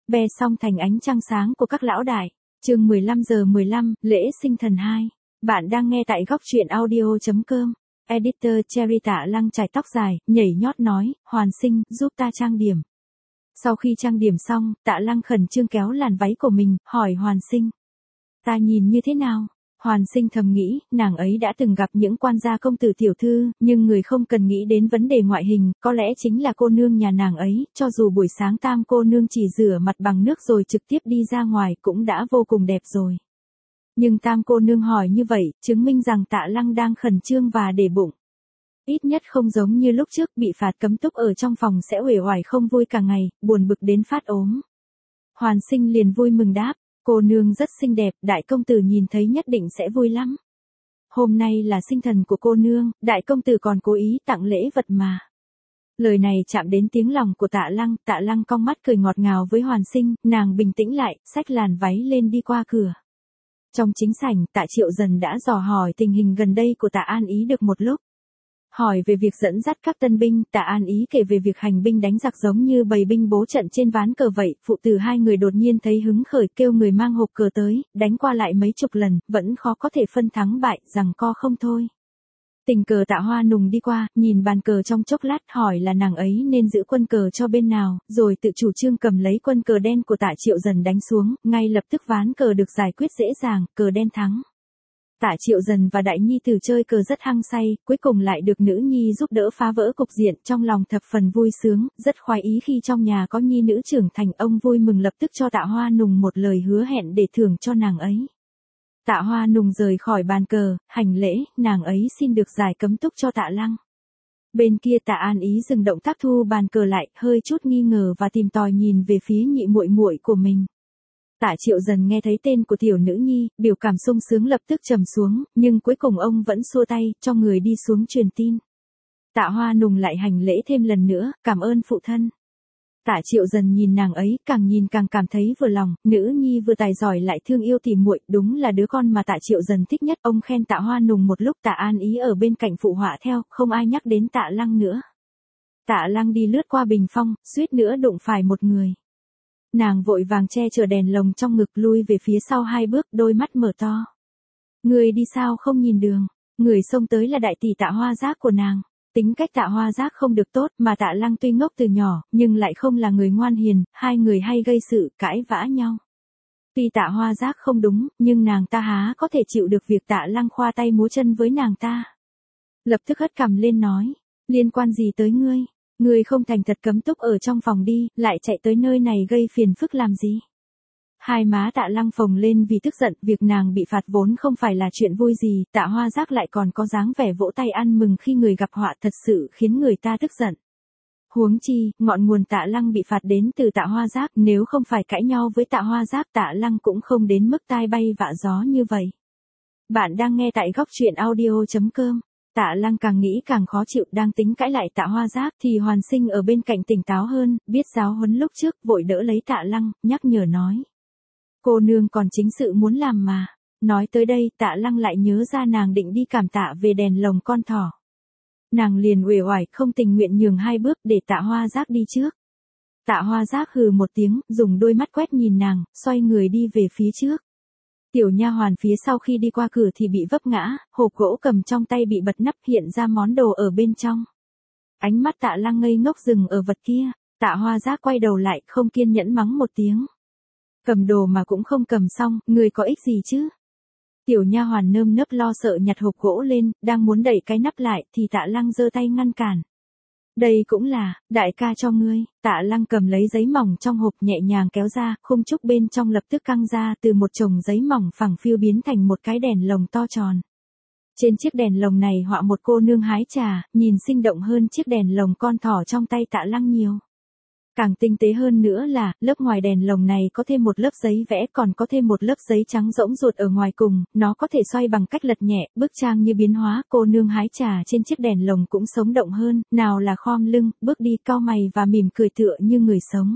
be xong thành ánh trăng sáng của các lão đại. Chương 15:15, lễ sinh thần 2. Bạn đang nghe tại góc truyện audio.com. Editor Cherry. Tạ Lăng chải tóc dài, nhảy nhót nói, Hoàn Sinh, giúp ta trang điểm. Sau khi trang điểm xong, Tạ Lăng khẩn trương kéo làn váy của mình, hỏi Hoàn Sinh. Ta nhìn như thế nào? Hoàn Sinh thầm nghĩ, nàng ấy đã từng gặp những quan gia công tử tiểu thư, nhưng người không cần nghĩ đến vấn đề ngoại hình, có lẽ chính là cô nương nhà nàng ấy, cho dù buổi sáng Tam cô nương chỉ rửa mặt bằng nước rồi trực tiếp đi ra ngoài cũng đã vô cùng đẹp rồi. Nhưng Tam cô nương hỏi như vậy, chứng minh rằng Tạ Lăng đang khẩn trương và để bụng. Ít nhất không giống như lúc trước bị phạt cấm túc ở trong phòng sẽ uể oải không vui cả ngày, buồn bực đến phát ốm. Hoàn Sinh liền vui mừng đáp. Cô nương rất xinh đẹp, đại công tử nhìn thấy nhất định sẽ vui lắm. Hôm nay là sinh thần của cô nương, đại công tử còn cố ý tặng lễ vật mà. Lời này chạm đến tiếng lòng của Tạ Lăng cong mắt cười ngọt ngào với Hoàn Sinh, nàng bình tĩnh lại, xách làn váy lên đi qua cửa. Trong chính sảnh, Tạ Triệu Dần đã dò hỏi tình hình gần đây của Tạ An Ý được một lúc. Hỏi về việc dẫn dắt các tân binh, Tạ An Ý kể về việc hành binh đánh giặc giống như bầy binh bố trận trên ván cờ vậy, phụ tử hai người đột nhiên thấy hứng khởi kêu người mang hộp cờ tới, đánh qua lại mấy chục lần, vẫn khó có thể phân thắng bại, giằng co không thôi. Tình cờ Tạ Hoa Nùng đi qua, nhìn bàn cờ trong chốc lát hỏi là nàng ấy nên giữ quân cờ cho bên nào, rồi tự chủ trương cầm lấy quân cờ đen của Tạ Triệu Dần đánh xuống, ngay lập tức ván cờ được giải quyết dễ dàng, cờ đen thắng. Tạ Triệu Dần và Đại Nhi Tử chơi cờ rất hăng say, cuối cùng lại được nữ nhi giúp đỡ phá vỡ cục diện, trong lòng thập phần vui sướng, rất khoái ý khi trong nhà có nhi nữ trưởng thành. Ông vui mừng lập tức cho Tạ Hoa Nùng một lời hứa hẹn để thưởng cho nàng ấy. Tạ Hoa Nùng rời khỏi bàn cờ, hành lễ, nàng ấy xin được giải cấm túc cho Tạ Lăng. Bên kia Tạ An Ý dừng động tác thu bàn cờ lại, hơi chút nghi ngờ và tìm tòi nhìn về phía nhị muội muội của mình. Tạ Triệu Dần nghe thấy tên của tiểu nữ nhi, biểu cảm sung sướng lập tức trầm xuống, nhưng cuối cùng ông vẫn xua tay, cho người đi xuống truyền tin. Tạ Hoa Nùng lại hành lễ thêm lần nữa, cảm ơn phụ thân. Tạ Triệu Dần nhìn nàng ấy, càng nhìn càng cảm thấy vừa lòng, nữ nhi vừa tài giỏi lại thương yêu tỉ muội, đúng là đứa con mà Tạ Triệu Dần thích nhất. Ông khen Tạ Hoa Nùng một lúc, Tạ An Ý ở bên cạnh phụ họa theo, không ai nhắc đến Tạ Lăng nữa. Tạ Lăng đi lướt qua bình phong, suýt nữa đụng phải một người. Nàng vội vàng che chở đèn lồng trong ngực, lui về phía sau 2 bước, đôi mắt mở to. Người đi sao không nhìn đường? Người xông tới là đại tỷ Tạ Hoa Giác của nàng. Tính cách Tạ Hoa Giác không được tốt, mà Tạ Lăng tuy ngốc từ nhỏ, nhưng lại không là người ngoan hiền, hai người hay gây sự, cãi vã nhau. Tuy Tạ Hoa Giác không đúng, nhưng nàng ta há có thể chịu được việc Tạ Lăng khoa tay múa chân với nàng ta. Lập tức hất cằm lên nói, liên quan gì tới ngươi? Ngươi không thành thật cấm túc ở trong phòng đi, lại chạy tới nơi này gây phiền phức làm gì? Hai má Tạ Lăng phồng lên vì tức giận, việc nàng bị phạt vốn không phải là chuyện vui gì, Tạ Hoa Giác lại còn có dáng vẻ vỗ tay ăn mừng khi người gặp họa, thật sự khiến người ta tức giận. Huống chi, ngọn nguồn Tạ Lăng bị phạt đến từ Tạ Hoa Giác, nếu không phải cãi nhau với Tạ Hoa Giác, Tạ Lăng cũng không đến mức tai bay vạ gió như vậy. Bạn đang nghe tại góc truyện audio.com. Tạ Lăng càng nghĩ càng khó chịu, đang tính cãi lại Tạ Hoa Giác thì Hoàn Sinh ở bên cạnh tỉnh táo hơn, biết giáo huấn lúc trước, vội đỡ lấy Tạ Lăng, nhắc nhở nói. Cô nương còn chính sự muốn làm mà. Nói tới đây, Tạ Lăng lại nhớ ra nàng định đi cảm tạ về đèn lồng con thỏ. Nàng liền uể oải không tình nguyện nhường 2 bước để Tạ Hoa Giác đi trước. Tạ Hoa Giác hừ một tiếng, dùng đôi mắt quét nhìn nàng, xoay người đi về phía trước. Tiểu nha hoàn phía sau khi đi qua cửa thì bị vấp ngã, hộp gỗ cầm trong tay bị bật nắp, hiện ra món đồ ở bên trong. Ánh mắt Tạ Lăng ngây ngốc dừng ở vật kia, Tạ Hoa Giác quay đầu lại, không kiên nhẫn mắng một tiếng. Cầm đồ mà cũng không cầm xong, người có ích gì chứ? Tiểu nha hoàn nơm nớp lo sợ nhặt hộp gỗ lên, đang muốn đẩy cái nắp lại thì Tạ Lăng giơ tay ngăn cản. Đây cũng là, đại ca cho ngươi. Tạ Lăng cầm lấy giấy mỏng trong hộp nhẹ nhàng kéo ra, khung trúc bên trong lập tức căng ra, từ một chồng giấy mỏng phẳng phiu biến thành một cái đèn lồng to tròn. Trên chiếc đèn lồng này họa một cô nương hái trà, nhìn sinh động hơn chiếc đèn lồng con thỏ trong tay Tạ Lăng nhiều. Càng tinh tế hơn nữa là, lớp ngoài đèn lồng này có thêm một lớp giấy vẽ, còn có thêm một lớp giấy trắng rỗng ruột ở ngoài cùng, nó có thể xoay bằng cách lật nhẹ, bức trang như biến hóa, cô nương hái trà trên chiếc đèn lồng cũng sống động hơn, nào là khom lưng, bước đi cau mày và mỉm cười tựa như người sống.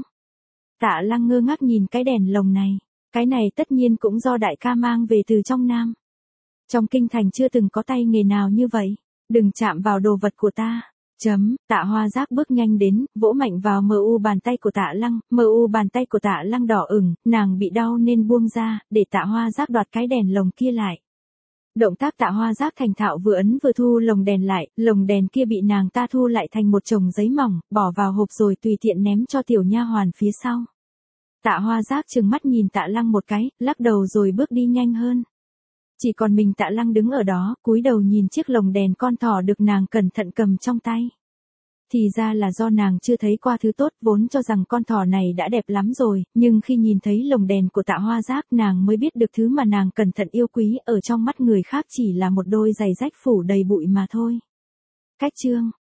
Tạ Lăng ngơ ngác nhìn cái đèn lồng này, cái này tất nhiên cũng do đại ca mang về từ trong Nam. Trong kinh thành chưa từng có tay nghề nào như vậy, đừng chạm vào đồ vật của ta. Tạ Hoa Giác bước nhanh đến, vỗ mạnh vào mu bàn tay của Tạ Lăng, mu bàn tay của Tạ Lăng đỏ ửng, nàng bị đau nên buông ra, để Tạ Hoa Giác đoạt cái đèn lồng kia lại. Động tác Tạ Hoa Giác thành thạo vừa ấn vừa thu lồng đèn lại, lồng đèn kia bị nàng ta thu lại thành một chồng giấy mỏng, bỏ vào hộp rồi tùy tiện ném cho tiểu nha hoàn phía sau. Tạ Hoa Giác trừng mắt nhìn Tạ Lăng một cái, lắc đầu rồi bước đi nhanh hơn. Chỉ còn mình Tạ Lăng đứng ở đó, cúi đầu nhìn chiếc lồng đèn con thỏ được nàng cẩn thận cầm trong tay. Thì ra là do nàng chưa thấy qua thứ tốt, vốn cho rằng con thỏ này đã đẹp lắm rồi, nhưng khi nhìn thấy lồng đèn của Tạ Hoa Giác nàng mới biết được thứ mà nàng cẩn thận yêu quý ở trong mắt người khác chỉ là một đôi giày rách phủ đầy bụi mà thôi. Cách chương